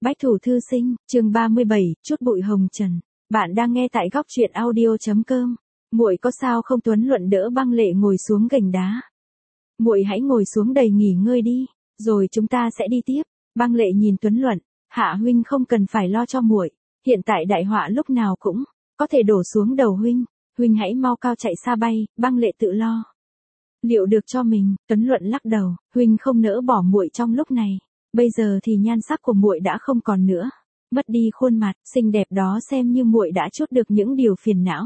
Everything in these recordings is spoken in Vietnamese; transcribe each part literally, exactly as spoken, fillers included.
Bách thủ thư sinh, chương ba mươi bảy, chút bụi hồng trần. Bạn đang nghe tại góc truyện audio chấm com. Muội có sao không? Tuấn Luận đỡ Băng Lệ ngồi xuống gành đá. Muội hãy ngồi xuống đầy nghỉ ngơi đi, rồi chúng ta sẽ đi tiếp. Băng Lệ nhìn Tuấn Luận, Hạ huynh không cần phải lo cho muội, hiện tại đại họa lúc nào cũng có thể đổ xuống đầu huynh, huynh hãy mau cao chạy xa bay. Băng Lệ tự lo liệu được cho mình. Tuấn Luận lắc đầu, huynh không nỡ bỏ muội trong lúc này. Bây giờ thì nhan sắc của muội đã không còn nữa, mất đi khuôn mặt xinh đẹp đó, xem như muội đã trút được những điều phiền não.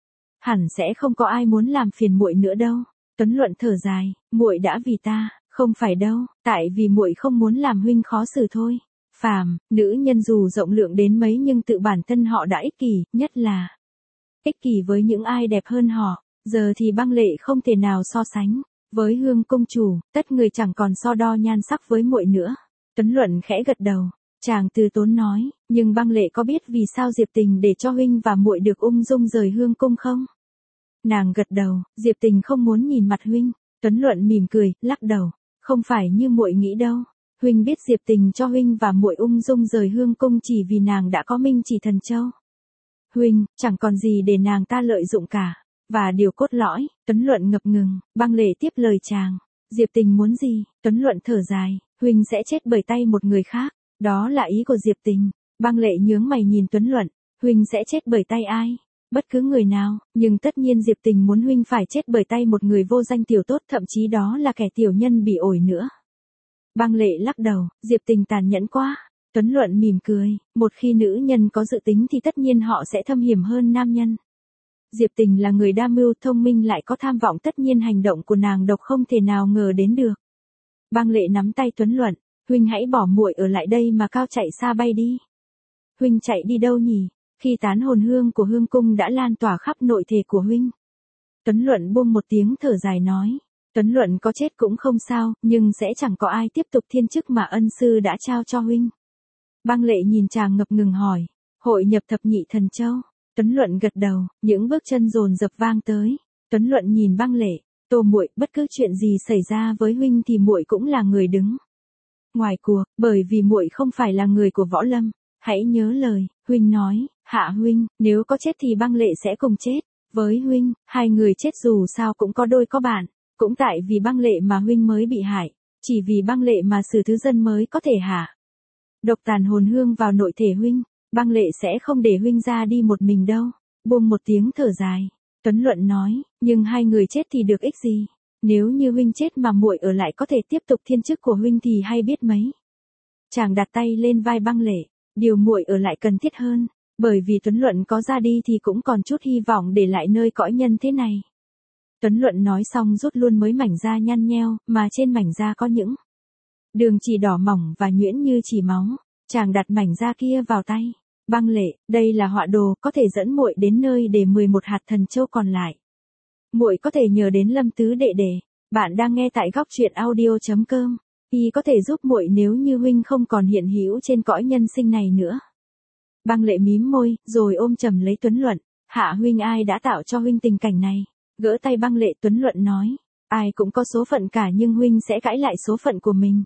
Hẳn sẽ không có ai muốn làm phiền muội nữa đâu. Tuấn Luận thở dài, muội đã vì ta, không phải đâu, tại vì muội không muốn làm huynh khó xử thôi. Phàm, nữ nhân dù rộng lượng đến mấy nhưng tự bản thân họ đã ích kỷ, nhất là ích kỷ với những ai đẹp hơn họ. Giờ thì Băng Lệ không thể nào so sánh với Hương công chủ, tất người chẳng còn so đo nhan sắc với muội nữa. Tuấn Luận khẽ gật đầu, chàng từ tốn nói, nhưng Băng Lệ có biết vì sao Diệp Tình để cho huynh và muội được ung dung rời Hương cung không? Nàng gật đầu, Diệp Tình không muốn nhìn mặt huynh. Tuấn Luận mỉm cười, lắc đầu, không phải như muội nghĩ đâu. Huynh biết Diệp Tình cho huynh và muội ung dung rời Hương cung chỉ vì nàng đã có Minh Chỉ Thần Châu. Huynh, chẳng còn gì để nàng ta lợi dụng cả. Và điều cốt lõi, Tuấn Luận ngập ngừng. Băng Lệ tiếp lời chàng, Diệp Tình muốn gì? Tuấn Luận thở dài, huynh sẽ chết bởi tay một người khác, đó là ý của Diệp Tình. Băng Lệ nhướng mày nhìn Tuấn Luận, huynh sẽ chết bởi tay ai? Bất cứ người nào, nhưng tất nhiên Diệp Tình muốn huynh phải chết bởi tay một người vô danh tiểu tốt, thậm chí đó là kẻ tiểu nhân bị ổi nữa. Băng Lệ lắc đầu, Diệp Tình tàn nhẫn quá. Tuấn Luận mỉm cười, một khi nữ nhân có dự tính thì tất nhiên họ sẽ thâm hiểm hơn nam nhân. Diệp Tình là người đa mưu thông minh lại có tham vọng, tất nhiên hành động của nàng độc không thể nào ngờ đến được. Băng Lệ nắm tay Tuấn Luận, huynh hãy bỏ muội ở lại đây mà cao chạy xa bay đi. Huynh chạy đi đâu nhỉ? Khi tán hồn hương của Hương cung đã lan tỏa khắp nội thể của huynh. Tuấn Luận buông một tiếng thở dài nói, Tuấn Luận có chết cũng không sao, nhưng sẽ chẳng có ai tiếp tục thiên chức mà ân sư đã trao cho huynh. Băng Lệ nhìn chàng ngập ngừng hỏi, hội nhập thập nhị thần châu? Tuấn Luận gật đầu, những bước chân dồn dập vang tới. Tuấn Luận nhìn Băng Lệ, Tô muội, bất cứ chuyện gì xảy ra với huynh thì muội cũng là người đứng ngoài cuộc, bởi vì muội không phải là người của Võ Lâm. Hãy nhớ lời huynh nói. Hạ huynh, nếu có chết thì Băng Lệ sẽ cùng chết với huynh, hai người chết dù sao cũng có đôi có bạn. Cũng tại vì Băng Lệ mà huynh mới bị hại, chỉ vì Băng Lệ mà Sử Thứ Dân mới có thể hạ độc tàn hồn hương vào nội thể huynh. Băng Lệ sẽ không để huynh ra đi một mình đâu. Buông một tiếng thở dài, Tuấn Luận nói, nhưng hai người chết thì được ích gì? Nếu như huynh chết mà muội ở lại có thể tiếp tục thiên chức của huynh thì hay biết mấy. Chàng đặt tay lên vai Băng Lệ, điều muội ở lại cần thiết hơn, bởi vì Tuấn Luận có ra đi thì cũng còn chút hy vọng để lại nơi cõi nhân thế này. Tuấn Luận nói xong rút luôn mấy mảnh da nhăn nheo, mà trên mảnh da có những đường chỉ đỏ mỏng và nhuyễn như chỉ máu. Chàng đặt mảnh da kia vào tay Băng Lệ, đây là họa đồ, có thể dẫn muội đến nơi để mười một hạt thần châu còn lại. Muội có thể nhờ đến Lâm tứ đệ đệ. Bạn đang nghe tại góc truyện audio chấm com. Y có thể giúp muội nếu như huynh không còn hiện hữu trên cõi nhân sinh này nữa. Băng Lệ mím môi, rồi ôm chầm lấy Tuấn Luận. Hạ huynh, ai đã tạo cho huynh tình cảnh này? Gỡ tay Băng Lệ, Tuấn Luận nói, ai cũng có số phận cả, nhưng huynh sẽ cãi lại số phận của mình.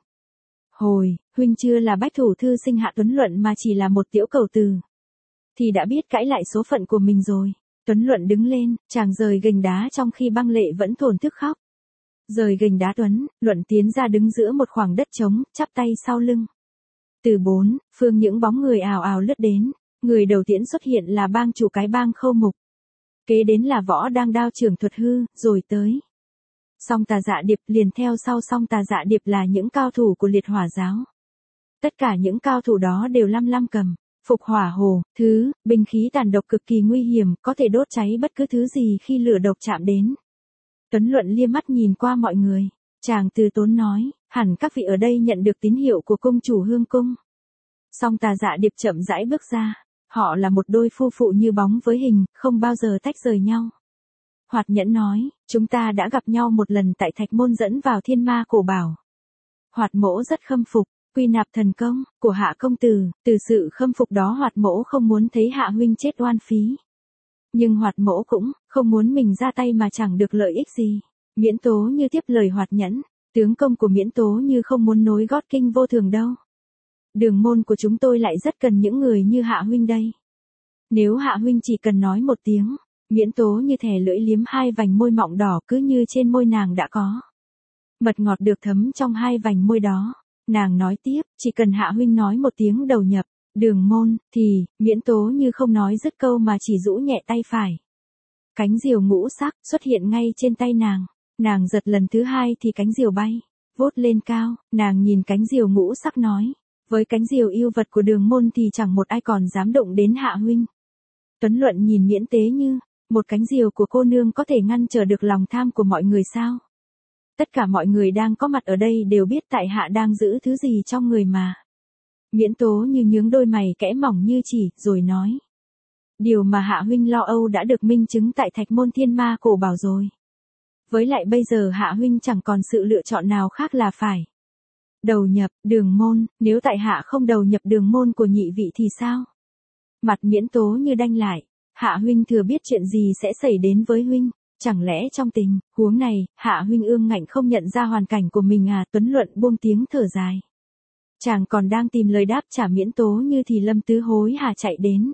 Hồi, huynh chưa là bách thủ thư sinh Hạ Tuấn Luận mà chỉ là một tiểu cầu từ, thì đã biết cãi lại số phận của mình rồi. Tuấn Luận đứng lên, chàng rời gành đá trong khi Băng Lệ vẫn thổn thức khóc. Rời gành đá, Tuấn Luận tiến ra đứng giữa một khoảng đất trống, chắp tay sau lưng. Từ bốn phương những bóng người ào ào lướt đến. Người đầu tiên xuất hiện là bang chủ cái bang Khâu Mục. Kế đến là Võ Đang Đao trưởng Thuật Hư, rồi tới Song Tà Dạ Điệp, liền theo sau Song Tà Dạ Điệp là những cao thủ của Liệt Hỏa giáo. Tất cả những cao thủ đó đều lăm lăm cầm phục hỏa hồ, thứ binh khí tàn độc cực kỳ nguy hiểm, có thể đốt cháy bất cứ thứ gì khi lửa độc chạm đến. Tuấn Luận liếc mắt nhìn qua mọi người, chàng từ tốn nói, hẳn các vị ở đây nhận được tín hiệu của cung chủ Hương cung. Song Tà Dạ Điệp chậm rãi bước ra, họ là một đôi phu phụ như bóng với hình, không bao giờ tách rời nhau. Hoạt Nhẫn nói, chúng ta đã gặp nhau một lần tại Thạch Môn dẫn vào Thiên Ma Cổ Bảo. Hoạt Mỗ rất khâm phục quy nạp thần công của Hạ công tử, từ sự khâm phục đó Hoạt Mỗ không muốn thấy Hạ huynh chết oan phí. Nhưng Hoạt Mỗ cũng không muốn mình ra tay mà chẳng được lợi ích gì. Miễn Tố Như tiếp lời Hoạt Nhẫn, tướng công của Miễn Tố Như không muốn nối gót Kinh Vô Thường đâu. đường môn của chúng tôi lại rất cần những người như Hạ huynh đây. Nếu Hạ huynh chỉ cần nói một tiếng, Miễn Tố như thè lưỡi liếm hai vành môi mọng đỏ cứ như trên môi nàng đã có mật ngọt được thấm trong hai vành môi đó. Nàng nói tiếp, chỉ cần Hạ huynh nói một tiếng đầu nhập đường môn, thì, Miễn Tố như không nói dứt câu mà chỉ rũ nhẹ tay phải. Cánh diều ngũ sắc xuất hiện ngay trên tay nàng. Nàng giật lần thứ hai thì cánh diều bay vút lên cao. Nàng nhìn cánh diều ngũ sắc nói, với cánh diều yêu vật của đường môn thì chẳng một ai còn dám động đến Hạ huynh. Tuấn Luận nhìn Miễn Tế Như, một cánh diều của cô nương có thể ngăn trở được lòng tham của mọi người sao? Tất cả mọi người đang có mặt ở đây đều biết tại hạ đang giữ thứ gì trong người mà. Miễn Tố Như nhướng đôi mày kẽ mỏng như chỉ, rồi nói. Điều mà Hạ huynh lo âu đã được minh chứng tại Thạch Môn Thiên Ma Cổ Bảo rồi. Với lại bây giờ Hạ huynh chẳng còn sự lựa chọn nào khác là phải đầu nhập đường môn, nếu tại hạ không đầu nhập đường môn của nhị vị thì sao? Mặt Miễn Tố Như đanh lại, Hạ huynh thừa biết chuyện gì sẽ xảy đến với huynh, chẳng lẽ trong tình huống này, Hạ huynh ương ngạnh không nhận ra hoàn cảnh của mình à? Tuấn Luận buông tiếng thở dài. Chàng còn đang tìm lời đáp trả Miễn Tố Như thì Lâm Tứ hối hả chạy đến.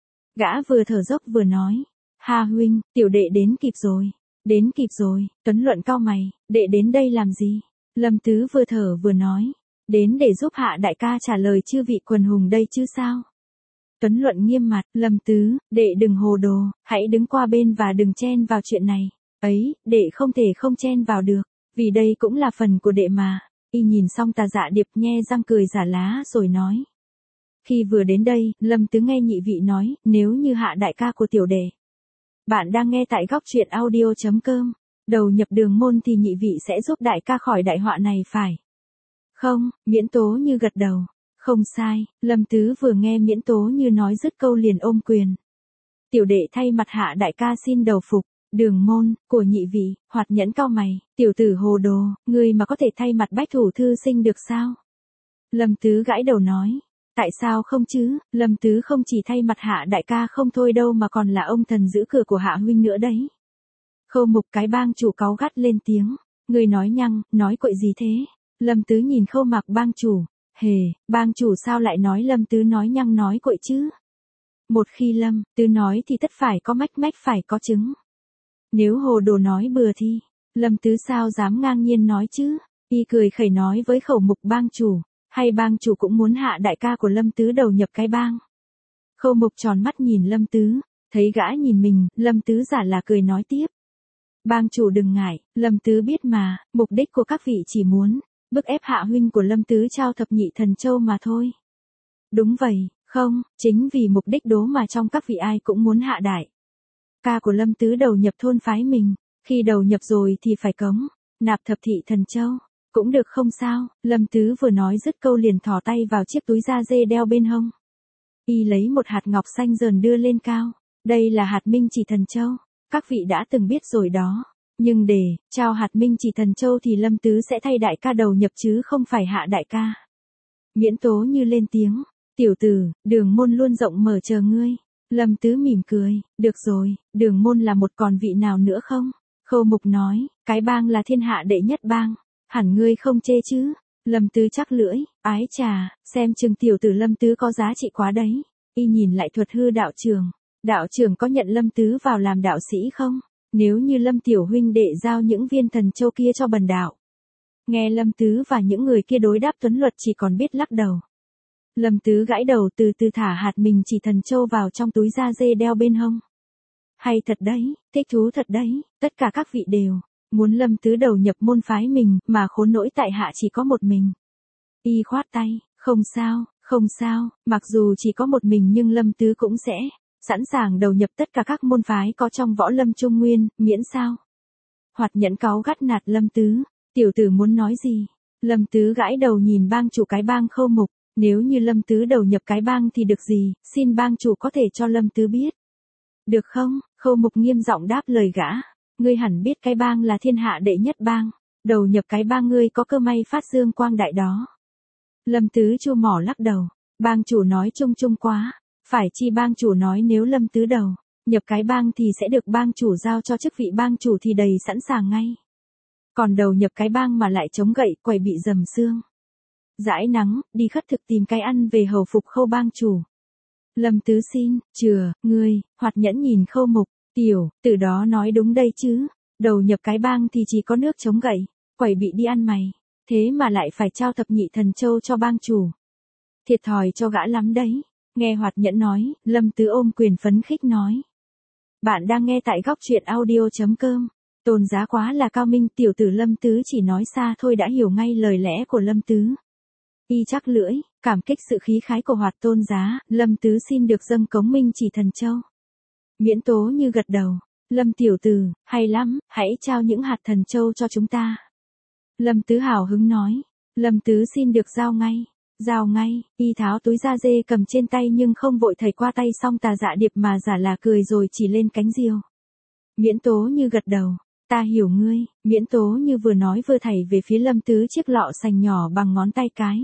Gã vừa thở dốc vừa nói, Hà huynh, tiểu đệ đến kịp rồi, đến kịp rồi. Tuấn Luận cau mày, đệ đến đây làm gì? Lâm Tứ vừa thở vừa nói, đến để giúp Hạ đại ca trả lời chư vị quần hùng đây chứ sao? Tuấn Luận nghiêm mặt, Lâm Tứ, đệ đừng hồ đồ, hãy đứng qua bên và đừng chen vào chuyện này. Ấy, đệ không thể không chen vào được, vì đây cũng là phần của đệ mà. Y nhìn xong Tà Dạ Điệp nhe răng cười giả lá rồi nói. Khi vừa đến đây, Lâm Tứ nghe nhị vị nói, nếu như Hạ đại ca của tiểu đệ. Bạn đang nghe tại góc truyện audio chấm com. Đầu nhập đường môn thì nhị vị sẽ giúp đại ca khỏi đại họa này phải không? Miễn Tố Như gật đầu. Không sai. Lâm Tứ vừa nghe Miễn Tố Như nói dứt câu liền ôm quyền. Tiểu đệ thay mặt Hạ đại ca xin đầu phục đường môn của nhị vị. Hoạt Nhẫn cau mày, tiểu tử hồ đồ, ngươi mà có thể thay mặt Bách Thủ thư sinh được sao? Lâm Tứ gãi đầu nói. Tại sao không chứ? Lâm Tứ không chỉ thay mặt Hạ đại ca không thôi đâu mà còn là ông thần giữ cửa của Hạ huynh nữa đấy. Khâu Mục cái bang chủ cáu gắt lên tiếng. Ngươi nói nhăng, nói quậy gì thế? Lâm Tứ nhìn Khâu Mạc bang chủ. Hề, bang chủ sao lại nói Lâm Tứ nói nhăng nói quậy chứ? Một khi Lâm Tứ nói thì tất phải có mách mách phải có chứng. Nếu hồ đồ nói bừa thì, Lâm Tứ sao dám ngang nhiên nói chứ? Y cười khẩy nói với Khẩu Mục bang chủ, hay bang chủ cũng muốn Hạ đại ca của Lâm Tứ đầu nhập cái bang? Khâu Mục tròn mắt nhìn Lâm Tứ, thấy gã nhìn mình, Lâm Tứ giả là cười nói tiếp. Bang chủ đừng ngại, Lâm Tứ biết mà, mục đích của các vị chỉ muốn bức ép Hạ huynh của Lâm Tứ trao thập nhị thần châu mà thôi. Đúng vậy, không, chính vì mục đích đó mà trong các vị ai cũng muốn Hạ đại ca của Lâm Tứ đầu nhập thôn phái mình, khi đầu nhập rồi thì phải cống nạp thập thị thần châu. Cũng được không sao? Lâm Tứ vừa nói dứt câu liền thò tay vào chiếc túi da dê đeo bên hông. Y lấy một hạt ngọc xanh dờn đưa lên cao. Đây là hạt minh chỉ thần châu. Các vị đã từng biết rồi đó. Nhưng để trao hạt minh chỉ thần châu thì Lâm Tứ sẽ thay đại ca đầu nhập chứ không phải Hạ đại ca. Miễn Tố Như lên tiếng. Tiểu tử, đường môn luôn rộng mở chờ ngươi. Lâm Tứ mỉm cười. Được rồi, đường môn là một còn vị nào nữa không? Khâu Mục nói, cái bang là thiên hạ đệ nhất bang. Hẳn ngươi không chê chứ? Lâm Tứ chắc lưỡi, ái chà, xem chừng tiểu tử Lâm Tứ có giá trị quá đấy. Y nhìn lại Thuật Hư đạo trưởng. Đạo trưởng có nhận Lâm Tứ vào làm đạo sĩ không? Nếu như Lâm tiểu huynh đệ giao những viên thần châu kia cho bần đạo. Nghe Lâm Tứ và những người kia đối đáp, Tuấn Luật chỉ còn biết lắc đầu. Lâm Tứ gãi đầu từ từ thả hạt mình chỉ thần châu vào trong túi da dê đeo bên hông. Hay thật đấy, thích thú thật đấy, tất cả các vị đều muốn Lâm Tứ đầu nhập môn phái mình, mà khốn nỗi tại hạ chỉ có một mình. Y khoát tay, không sao, không sao, mặc dù chỉ có một mình nhưng Lâm Tứ cũng sẽ sẵn sàng đầu nhập tất cả các môn phái có trong võ lâm Trung Nguyên, miễn sao. Hoạt Nhẫn cáu gắt nạt Lâm Tứ, tiểu tử muốn nói gì? Lâm Tứ gãi đầu nhìn bang chủ cái bang Khâu Mục, nếu như Lâm Tứ đầu nhập cái bang thì được gì, xin bang chủ có thể cho Lâm Tứ biết. Được không? Khâu Mục nghiêm giọng đáp lời gã. Ngươi hẳn biết cái bang là thiên hạ đệ nhất bang, đầu nhập cái bang ngươi có cơ may phát dương quang đại đó. Lâm Tứ chu mỏ lắc đầu, bang chủ nói chung chung quá, phải chi bang chủ nói nếu Lâm Tứ đầu nhập cái bang thì sẽ được bang chủ giao cho chức vị bang chủ thì đầy sẵn sàng ngay. Còn đầu nhập cái bang mà lại chống gậy quẩy bị dầm xương. Dãi nắng, đi khất thực tìm cái ăn về hầu phục Khâu bang chủ. Lâm Tứ xin, chừa, ngươi, Hoạt Nhẫn nhìn Khâu Mục, tiểu, từ đó nói đúng đây chứ, đầu nhập cái bang thì chỉ có nước chống gậy, quẩy bị đi ăn mày, thế mà lại phải trao thập nhị thần châu cho bang chủ. Thiệt thòi cho gã lắm đấy, nghe Hoạt Nhẫn nói, Lâm Tứ ôm quyền phấn khích nói. Bạn đang nghe tại góc truyện audio.com, Tôn Giá quá là cao minh, tiểu tử Lâm Tứ chỉ nói xa thôi đã hiểu ngay lời lẽ của Lâm Tứ. Y chắc lưỡi, cảm kích sự khí khái của Hoạt Tôn Giá, Lâm Tứ xin được dâng cống minh chỉ thần châu. Miễn Tố Như gật đầu, Lâm tiểu tử, hay lắm, hãy trao những hạt thần châu cho chúng ta. Lâm Tứ hào hứng nói, Lâm Tứ xin được giao ngay, giao ngay, y tháo túi da dê cầm trên tay nhưng không vội thầy qua tay xong Tà Dạ Điệp mà giả là cười rồi chỉ lên cánh diều. Miễn Tố Như gật đầu, ta hiểu ngươi, Miễn Tố Như vừa nói vừa thảy về phía Lâm Tứ chiếc lọ sành nhỏ bằng ngón tay cái.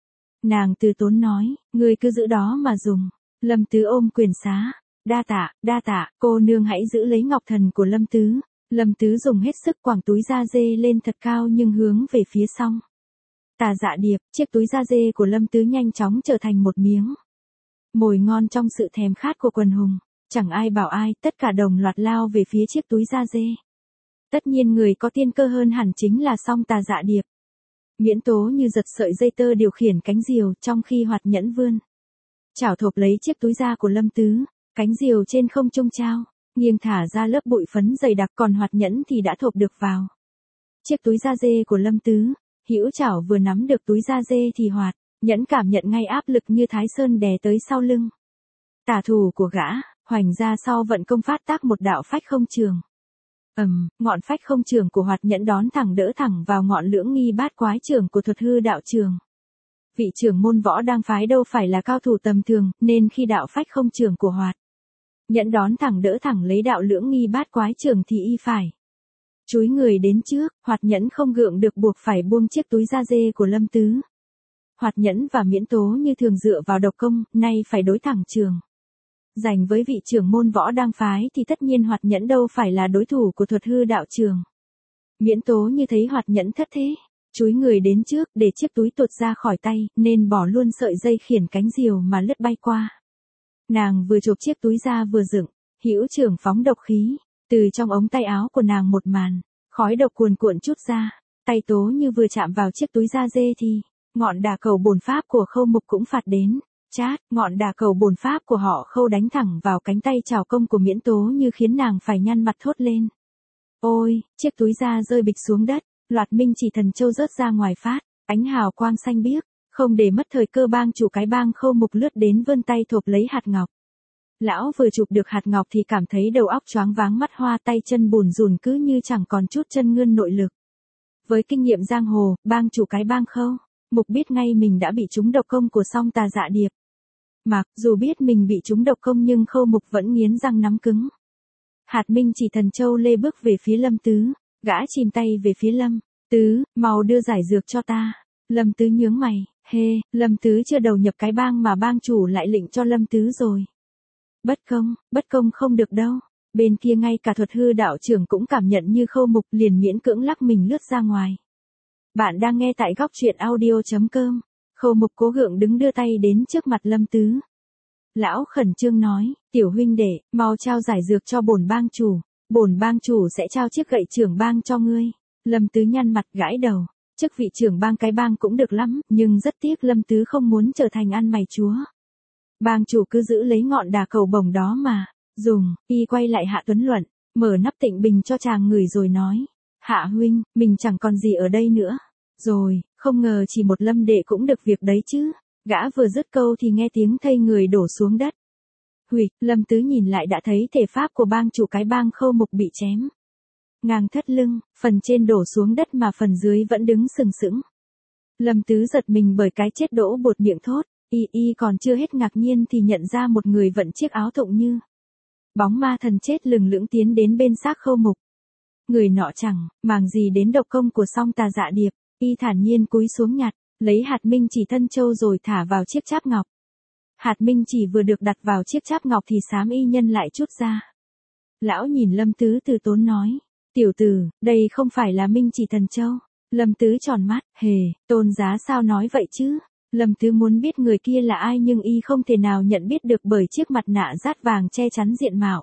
Nàng từ tốn nói, ngươi cứ giữ đó mà dùng. Lâm Tứ ôm quyền xá, đa tạ, đa tạ, cô nương hãy giữ lấy ngọc thần của Lâm Tứ. Lâm Tứ dùng hết sức quàng túi da dê lên thật cao nhưng hướng về phía xong. Tà Dạ Điệp, chiếc túi da dê của Lâm Tứ nhanh chóng trở thành một miếng mồi ngon trong sự thèm khát của quần hùng. Chẳng ai bảo ai, tất cả đồng loạt lao về phía chiếc túi da dê. Tất nhiên người có tiên cơ hơn hẳn chính là song Tà Dạ Điệp. Miễn Tố Như giật sợi dây tơ điều khiển cánh diều trong khi Hoạt Nhẫn vươn chảo thộp lấy chiếc túi da của Lâm Tứ, cánh diều trên không trung trao, nghiêng thả ra lớp bụi phấn dày đặc còn Hoạt Nhẫn thì đã thộp được vào chiếc túi da dê của Lâm Tứ. Hữu chảo vừa nắm được túi da dê thì Hoạt Nhẫn cảm nhận ngay áp lực như Thái Sơn đè tới sau lưng. Tả thủ của gã, hoành ra sau vận công phát tác một đạo phách không trường. Ầm, um, ngọn phách không trường của Hoạt Nhẫn đón thẳng đỡ thẳng vào ngọn lưỡng nghi bát quái trường của Thuật Hư Đạo Trường. Vị trưởng môn võ đang phái đâu phải là cao thủ tầm thường, nên khi đạo phách không trường của Hoạt Nhẫn đón thẳng đỡ thẳng lấy đạo lưỡng nghi bát quái trường thì y phải chúi người đến trước. Hoạt Nhẫn không gượng được buộc phải buông chiếc túi da dê của Lâm Tứ. Hoạt Nhẫn và Miễn Tố Như thường dựa vào độc công, nay phải đối thẳng trường. Giành với vị trưởng môn võ đang phái thì tất nhiên Hoạt Nhẫn đâu phải là đối thủ của Thuật Hư Đạo Trường. Miễn Tố Như thấy Hoạt Nhẫn thất thế, chúi người đến trước để chiếc túi tuột ra khỏi tay, nên bỏ luôn sợi dây khiển cánh diều mà lướt bay qua. Nàng vừa chộp chiếc túi ra vừa dựng, hữu trưởng phóng độc khí, từ trong ống tay áo của nàng một màn, khói độc cuồn cuộn chút ra, tay Tố Như vừa chạm vào chiếc túi da dê thì, ngọn đà cầu bổn pháp của Khâu Mục cũng phạt đến. Chát, ngọn đà cầu bổn pháp của họ Khâu đánh thẳng vào cánh tay trảo công của Miễn Tố Như khiến nàng phải nhăn mặt thốt lên. Ôi, chiếc túi da rơi bịch xuống đất, loạt minh chỉ thần châu rớt ra ngoài phát, ánh hào quang xanh biếc, không để mất thời cơ bang chủ cái bang Khâu Mục lướt đến vươn tay thộp lấy hạt ngọc. Lão vừa chụp được hạt ngọc thì cảm thấy đầu óc choáng váng mắt hoa tay chân bùn rùn cứ như chẳng còn chút chân ngươn nội lực. Với kinh nghiệm giang hồ, bang chủ cái bang Khâu Mục biết ngay mình đã bị trúng độc công của song Tà Dạ Điệp. Mặc dù biết mình bị trúng độc công nhưng Khâu Mục vẫn nghiến răng nắm cứng. Hạt minh chỉ thần châu lê bước về phía Lâm Tứ, gã chìm tay về phía Lâm Tứ, mau đưa giải dược cho ta. Lâm Tứ nhướng mày, hê, Lâm Tứ chưa đầu nhập cái bang mà bang chủ lại lệnh cho Lâm Tứ rồi. Bất công, bất công không được đâu. Bên kia ngay cả Thuật Hư Đạo Trưởng cũng cảm nhận như Khâu Mục liền miễn cưỡng lắc mình lướt ra ngoài. Bạn đang nghe tại góc truyện audio.com. Khâu Mục cố gượng đứng đưa tay đến trước mặt Lâm Tứ. Lão khẩn trương nói, tiểu huynh đệ, mau trao giải dược cho bổn bang chủ. Bổn bang chủ sẽ trao chiếc gậy trưởng bang cho ngươi. Lâm Tứ nhăn mặt gãi đầu. Chức vị trưởng bang cái bang cũng được lắm, nhưng rất tiếc Lâm Tứ không muốn trở thành ăn mày chúa. Bang chủ cứ giữ lấy ngọn đà cầu bổng đó mà. Dùng, y quay lại Hạ Tuấn Luận, mở nắp tịnh bình cho chàng ngửi rồi nói. Hạ huynh, mình chẳng còn gì ở đây nữa. Rồi, không ngờ chỉ một Lâm đệ cũng được việc đấy chứ. Gã vừa dứt câu thì nghe tiếng thây người đổ xuống đất. Huỵch, Lâm Tứ nhìn lại đã thấy thể pháp của bang chủ cái bang Khâu Mục bị chém ngang thắt lưng, phần trên đổ xuống đất mà phần dưới vẫn đứng sừng sững. Lâm Tứ giật mình bởi cái chết đỗ buột miệng thốt, y y còn chưa hết ngạc nhiên thì nhận ra một người vận chiếc áo thụng như bóng ma thần chết lừng lững tiến đến bên xác Khâu Mục. Người nọ chẳng màng gì đến độc công của song Tà Dạ Điệp, y thản nhiên cúi xuống nhặt, lấy hạt minh chỉ thân châu rồi thả vào chiếc cháp ngọc. Hạt minh chỉ vừa được đặt vào chiếc cháp ngọc thì xám y nhân lại chút ra. Lão nhìn Lâm Tứ từ tốn nói, tiểu tử, đây không phải là minh chỉ thần châu, Lâm Tứ tròn mắt, hề, Tôn Giá sao nói vậy chứ? Lâm Tứ muốn biết người kia là ai nhưng y không thể nào nhận biết được bởi chiếc mặt nạ dát vàng che chắn diện mạo.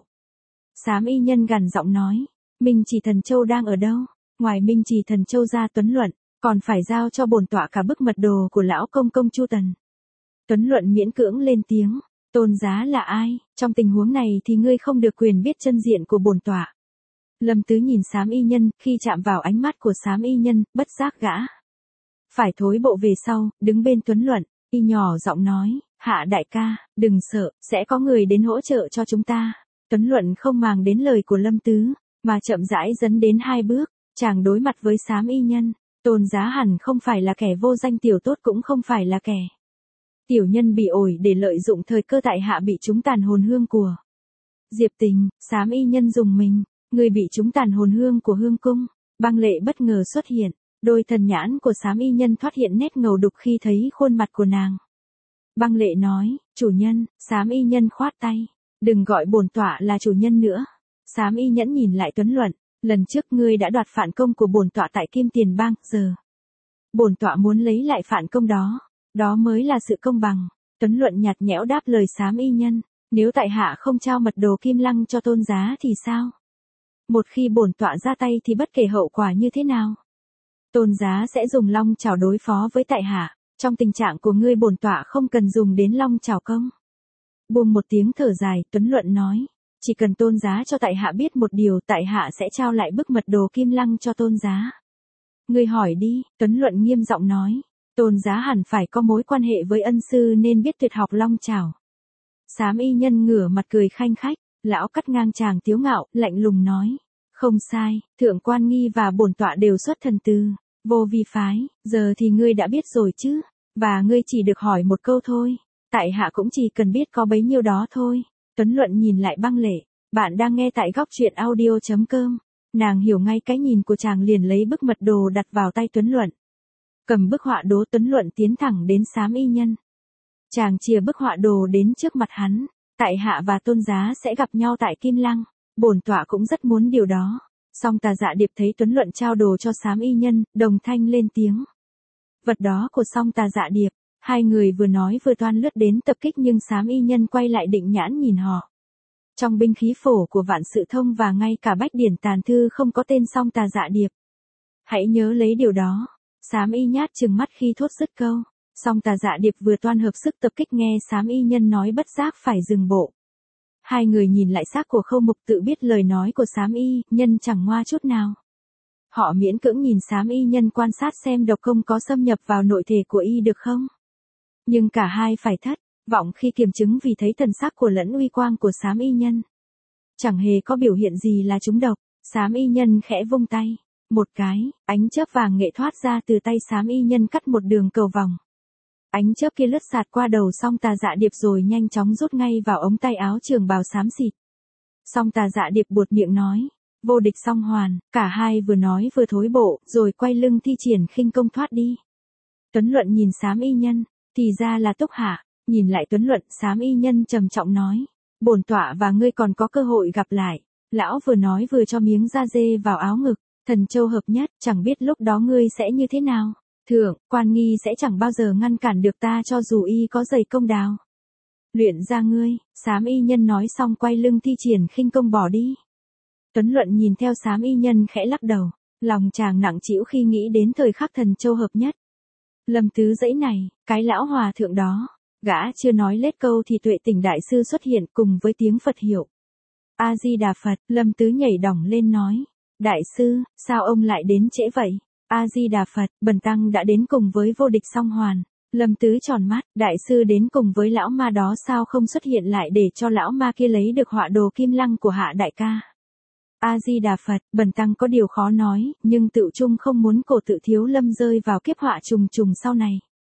Xám y nhân gằn giọng nói, Minh Chỉ Thần Châu đang ở đâu? Ngoài Minh Chỉ Thần Châu ra Tuấn Luận, còn phải giao cho bổn tọa cả bức mật đồ của lão công công Chu Tần. Tuấn Luận miễn cưỡng lên tiếng, Tôn Giá là ai? Trong tình huống này thì ngươi không được quyền biết chân diện của bổn tọa. Lâm Tứ nhìn xám y nhân, khi chạm vào ánh mắt của xám y nhân, bất giác gã phải thối bộ về sau, đứng bên Tuấn Luận, y nhỏ giọng nói, Hạ đại ca, đừng sợ, sẽ có người đến hỗ trợ cho chúng ta. Tuấn Luận không màng đến lời của Lâm Tứ, mà chậm rãi dấn đến hai bước, chàng đối mặt với xám y nhân. Tôn Giá hẳn không phải là kẻ vô danh tiểu tốt cũng không phải là kẻ tiểu nhân bị ổi để lợi dụng thời cơ tại hạ bị chúng tàn hồn hương của Diệp Tình. Xám y nhân dùng mình, người bị chúng tàn hồn hương của hương cung. Băng Lệ bất ngờ xuất hiện, đôi thần nhãn của xám y nhân thoát hiện nét ngầu đục khi thấy khuôn mặt của nàng. Băng Lệ nói, chủ nhân. Xám y nhân khoát tay, đừng gọi bổn tọa là chủ nhân nữa. Xám y nhẫn nhìn lại Tuấn Luận, lần trước ngươi đã đoạt phản công của bổn tọa tại Kim Tiền Bang, giờ bổn tọa muốn lấy lại phản công đó, đó mới là sự công bằng. Tuấn Luận nhạt nhẽo đáp lời xám y nhân, nếu tại hạ không trao mật đồ Kim Lăng cho Tôn Giá thì sao? Một khi bổn tọa ra tay thì bất kể hậu quả như thế nào, Tôn Giá sẽ dùng long chảo đối phó với tại hạ. Trong tình trạng của ngươi bổn tọa không cần dùng đến long chảo công. Buông một tiếng thở dài, Tuấn Luận nói, chỉ cần Tôn Giá cho tại hạ biết một điều, tại hạ sẽ trao lại bức mật đồ Kim Lăng cho Tôn Giá. Ngươi hỏi đi. Tuấn Luận nghiêm giọng nói, Tôn Giá hẳn phải có mối quan hệ với ân sư nên biết tuyệt học long chảo. Xám y nhân ngửa mặt cười khanh khách, lão cắt ngang chàng tiếu ngạo, lạnh lùng nói, không sai, Thượng Quan Nghi và bổn tọa đều xuất thần từ Vô Vi phái, giờ thì ngươi đã biết rồi chứ, và ngươi chỉ được hỏi một câu thôi, tại hạ cũng chỉ cần biết có bấy nhiêu đó thôi. Tuấn Luận nhìn lại Băng Lệ, bạn đang nghe tại góc truyện audio chấm com. Nàng hiểu ngay cái nhìn của chàng liền lấy bức mật đồ đặt vào tay Tuấn Luận. Cầm bức họa đồ, Tuấn Luận tiến thẳng đến xám y nhân. Chàng chìa bức họa đồ đến trước mặt hắn, tại hạ và Tôn Giá sẽ gặp nhau tại Kim Lăng, bổn tọa cũng rất muốn điều đó. Song Tà Dạ Điệp thấy Tuấn Luận trao đồ cho xám y nhân, đồng thanh lên tiếng. Vật đó của Song Tà Dạ Điệp. Hai người vừa nói vừa toan lướt đến tập kích nhưng xám y nhân quay lại định nhãn nhìn họ. Trong binh khí phổ của Vạn Sự Thông và ngay cả bách điển tàn thư không có tên Song Tà Dạ Điệp. Hãy nhớ lấy điều đó. Xám y nhát trừng mắt khi thốt dứt câu. Song Tà Dạ Điệp vừa toan hợp sức tập kích nghe xám y nhân nói bất giác phải dừng bộ. Hai người nhìn lại xác của Khâu Mục tự biết lời nói của xám y nhân chẳng ngoa chút nào. Họ miễn cưỡng nhìn xám y nhân quan sát xem độc công có xâm nhập vào nội thể của y được không. Nhưng cả hai phải thất vọng khi kiểm chứng vì thấy thần sắc của lẫn uy quang của xám y nhân chẳng hề có biểu hiện gì là trúng độc. Xám y nhân khẽ vung tay, một cái, ánh chớp vàng nghệ thoát ra từ tay xám y nhân cắt một đường cầu vòng. Ánh chớp kia lướt sạt qua đầu Song Tà Dạ Điệp rồi nhanh chóng rút ngay vào ống tay áo trường bào xám xịt. Song Tà Dạ Điệp buột miệng nói, vô địch song hoàn. Cả hai vừa nói vừa thối bộ, rồi quay lưng thi triển khinh công thoát đi. Tuấn Luận nhìn xám y nhân, thì ra là Túc Hạ. Nhìn lại Tuấn Luận, xám y nhân trầm trọng nói, bổn tọa và ngươi còn có cơ hội gặp lại. Lão vừa nói vừa cho miếng da dê vào áo ngực. Thần châu hợp nhất, chẳng biết lúc đó ngươi sẽ như thế nào. Thượng Quan Nghi sẽ chẳng bao giờ ngăn cản được ta cho dù y có dày công đào luyện ra ngươi. Xám y nhân nói xong quay lưng thi triển khinh công bỏ đi. Tuấn Luận nhìn theo xám y nhân khẽ lắc đầu, lòng chàng nặng trĩu khi nghĩ đến thời khắc thần châu hợp nhất. Lâm Tứ dãy này, cái lão hòa thượng đó, gã chưa nói lết câu thì Tuệ Tỉnh đại sư xuất hiện cùng với tiếng Phật hiệu. A Di Đà Phật. Lâm Tứ nhảy đỏng lên nói, đại sư, sao ông lại đến trễ vậy? A Di Đà Phật. Bần tăng đã đến cùng với vô địch song hoàn. Lâm Tứ tròn mắt, đại sư đến cùng với lão ma đó sao không xuất hiện lại để cho lão ma kia lấy được họa đồ Kim Lăng của Hạ đại ca? A Di Đà Phật. Bần tăng có điều khó nói, nhưng tự chung không muốn cổ tự thiếu lâm rơi vào kiếp họa trùng trùng sau này.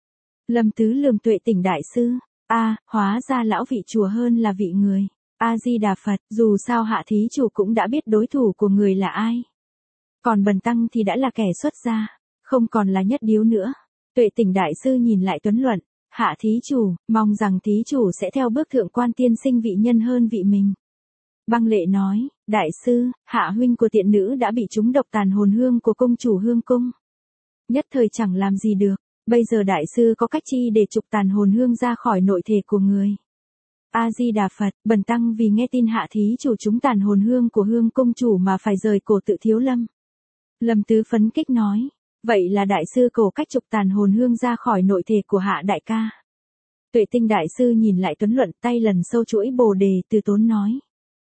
Lâm Tứ lườm Tuệ Tỉnh đại sư, a, à, hóa ra lão vị chùa hơn là vị người. A Di Đà Phật. Dù sao Hạ thí chủ cũng đã biết đối thủ của người là ai. Còn bần tăng thì đã là kẻ xuất gia, không còn là nhất điếu nữa. Tuệ Tỉnh đại sư nhìn lại Tuấn Luận, Hạ thí chủ, mong rằng thí chủ sẽ theo bước Thượng Quan tiên sinh vị nhân hơn vị mình. Băng Lệ nói, đại sư, Hạ huynh của tiện nữ đã bị trúng độc tàn hồn hương của công chủ hương cung. Nhất thời chẳng làm gì được, bây giờ đại sư có cách chi để trục tàn hồn hương ra khỏi nội thể của người. A-di-đà Phật, bần tăng vì nghe tin hạ thí chủ chúng tàn hồn hương của hương công chủ mà phải rời cổ tự Thiếu Lâm. Lâm Tứ phấn kích nói, vậy là đại sư cổ cách trục tàn hồn hương ra khỏi nội thể của hạ đại ca. Tuệ Tinh đại sư nhìn lại Tuấn Luận, tay lần sâu chuỗi bồ đề, từ tốn nói.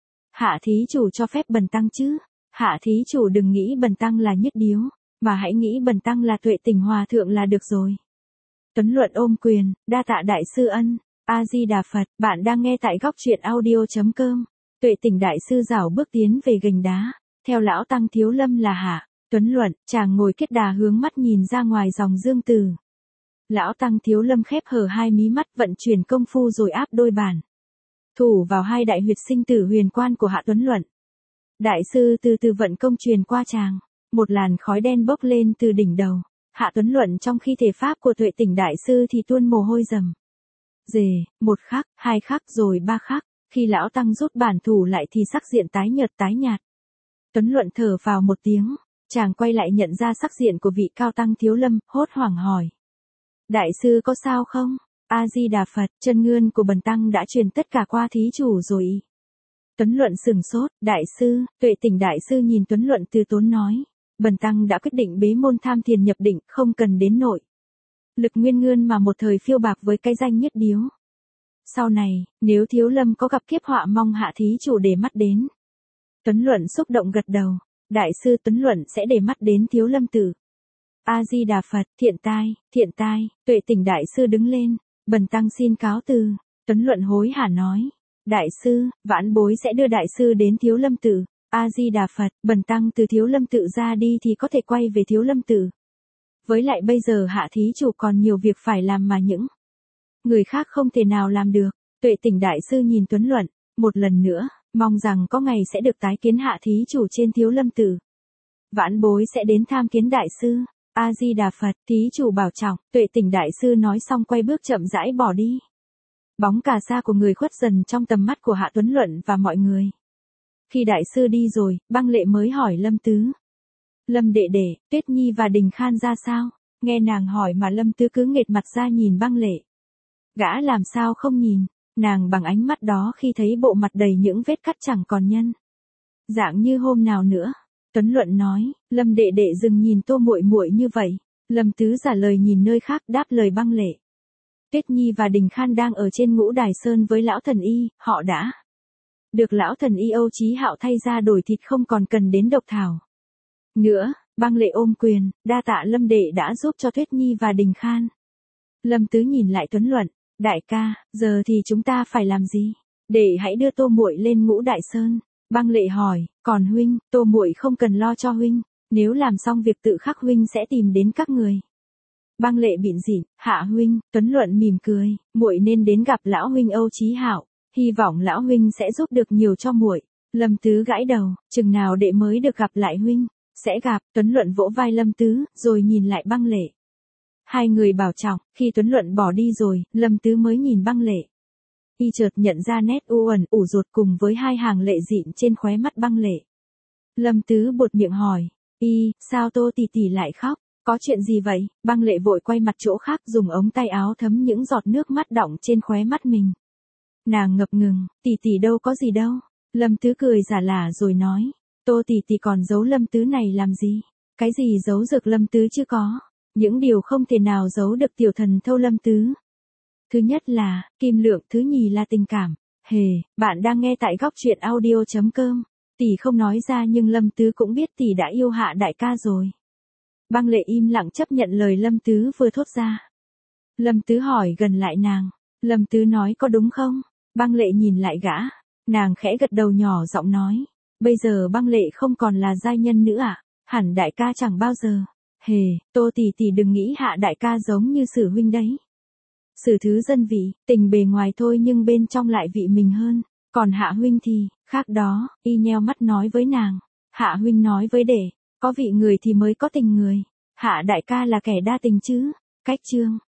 Hạ thí chủ cho phép bần tăng chứ, hạ thí chủ đừng nghĩ bần tăng là nhất điếu, mà hãy nghĩ bần tăng là Tuệ Tình hòa thượng là được rồi. Tuấn Luận ôm quyền, đa tạ đại sư ân. A-di-đà Phật, bạn đang nghe tại góc truyện audio.com. Tuệ Tình đại sư rảo bước tiến về gành đá, theo lão tăng Thiếu Lâm là Hạ Tuấn Luận, chàng ngồi kết đà hướng mắt nhìn ra ngoài dòng dương từ. Lão tăng Thiếu Lâm khép hờ hai mí mắt, vận chuyển công phu rồi áp đôi bàn thủ vào hai đại huyệt sinh tử huyền quan của Hạ Tuấn Luận. Đại sư từ từ vận công truyền qua chàng, một làn khói đen bốc lên từ đỉnh đầu. Hạ Tuấn Luận trong khi thể pháp của Tuệ Tình đại sư thì tuôn mồ hôi rầm rề, một khắc, hai khắc rồi ba khắc, khi lão tăng rút bản thủ lại thì sắc diện tái nhợt tái nhạt. Tuấn Luận thở vào một tiếng, chàng quay lại nhận ra sắc diện của vị cao tăng Thiếu Lâm, hốt hoảng hỏi. Đại sư có sao không? A-di-đà Phật, chân ngươn của bần tăng đã truyền tất cả qua thí chủ rồi. Tuấn Luận sừng sốt, đại sư, Tuệ Tình đại sư nhìn Tuấn Luận từ tốn nói. Bần tăng đã quyết định bế môn tham thiền nhập định, không cần đến nội lực nguyên ngươn mà một thời phiêu bạc với cái danh nhất điếu. Sau này, nếu Thiếu Lâm có gặp kiếp họa mong hạ thí chủ để mắt đến. Tuấn Luận xúc động gật đầu. Đại sư Tuấn Luận sẽ để mắt đến Thiếu Lâm tử. A-di-đà Phật, thiện tai, thiện tai. Tuệ Tình đại sư đứng lên. Bần tăng xin cáo từ. Tuấn Luận hối hả nói. Đại sư, vãn bối sẽ đưa đại sư đến Thiếu Lâm tử. A-di-đà Phật, bần tăng từ Thiếu Lâm tự ra đi thì có thể quay về Thiếu Lâm tử. Với lại bây giờ hạ thí chủ còn nhiều việc phải làm mà những người khác không thể nào làm được. Tuệ Tình đại sư nhìn Tuấn Luận, một lần nữa, mong rằng có ngày sẽ được tái kiến hạ thí chủ trên Thiếu Lâm tử. Vãn bối sẽ đến tham kiến đại sư. A-di-đà Phật, thí chủ bảo trọng. Tuệ Tình đại sư nói xong quay bước chậm rãi bỏ đi. Bóng cà sa của người khuất dần trong tầm mắt của Hạ Tuấn Luận và mọi người. Khi đại sư đi rồi, Băng Lệ mới hỏi Lâm Tứ. Lâm đệ đệ, Tuyết Nhi và Đình Khan ra sao? Nghe nàng hỏi mà Lâm Tứ cứ nghệt mặt ra nhìn Băng Lệ. Gã làm sao không nhìn, nàng bằng ánh mắt đó khi thấy bộ mặt đầy những vết cắt chẳng còn nhân dạng như hôm nào nữa. Tuấn Luận nói, Lâm đệ đệ dừng nhìn Tô muội muội như vậy. Lâm Tứ trả lời nhìn nơi khác, đáp lời Băng Lệ. Tuyết Nhi và Đình Khan đang ở trên Ngũ Đài Sơn với lão thần y, họ đã được lão thần y Âu Chí Hạo thay ra đổi thịt, không còn cần đến độc thảo nữa. Băng Lệ ôm quyền, đa tạ Lâm đệ đã giúp cho Tuyết Nhi và Đình Khan. Lâm Tứ nhìn lại Tuấn Luận, đại ca, giờ thì chúng ta phải làm gì? Đệ hãy đưa Tô muội lên Ngũ Đại Sơn. Băng Lệ hỏi, còn huynh, Tô muội không cần lo cho huynh, nếu làm xong việc tự khắc huynh sẽ tìm đến các người. Băng Lệ bịn rỉn, hạ huynh. Tuấn Luận mỉm cười, muội nên đến gặp lão huynh Âu Chí Hạo, hy vọng lão huynh sẽ giúp được nhiều cho muội. Lâm Tứ gãi đầu, chừng nào đệ mới được gặp lại huynh? Sẽ gặp. Tuấn Luận vỗ vai Lâm Tứ, rồi nhìn lại Băng Lệ. Hai người bảo trọng. Khi Tuấn Luận bỏ đi rồi, Lâm Tứ mới nhìn Băng Lệ. Y chợt nhận ra nét u uẩn ủ rột cùng với hai hàng lệ dịn trên khóe mắt Băng Lệ. Lâm Tứ buột miệng hỏi, y, sao Tô tỷ tỷ lại khóc? Có chuyện gì vậy? Băng Lệ vội quay mặt chỗ khác, dùng ống tay áo thấm những giọt nước mắt đọng trên khóe mắt mình. Nàng ngập ngừng, tỷ tỷ đâu có gì đâu. Lâm Tứ cười giả lả rồi nói, Tô tỷ tỷ còn giấu Lâm Tứ này làm gì? Cái gì giấu được Lâm Tứ chứ có? Những điều không thể nào giấu được tiểu thần thâu Lâm Tứ. Thứ nhất là, kim lượng, thứ nhì là tình cảm. Hề, bạn đang nghe tại góc truyện audio.com. Tỷ không nói ra nhưng Lâm Tứ cũng biết tỷ đã yêu hạ đại ca rồi. Băng Lệ im lặng chấp nhận lời Lâm Tứ vừa thốt ra. Lâm Tứ hỏi gần lại nàng. Lâm Tứ nói có đúng không? Băng Lệ nhìn lại gã. Nàng khẽ gật đầu nhỏ giọng nói. Bây giờ Băng Lệ không còn là giai nhân nữa ạ. À? Hẳn đại ca chẳng bao giờ. Hề, Tô tỷ tỷ đừng nghĩ hạ đại ca giống như Sử huynh đấy. Sử thứ dân vị, tình bề ngoài thôi nhưng bên trong lại vị mình hơn. Còn hạ huynh thì, khác đó. Y nheo mắt nói với nàng. Hạ huynh nói với đệ, có vị người thì mới có tình người. Hạ đại ca là kẻ đa tình chứ. Cách chương.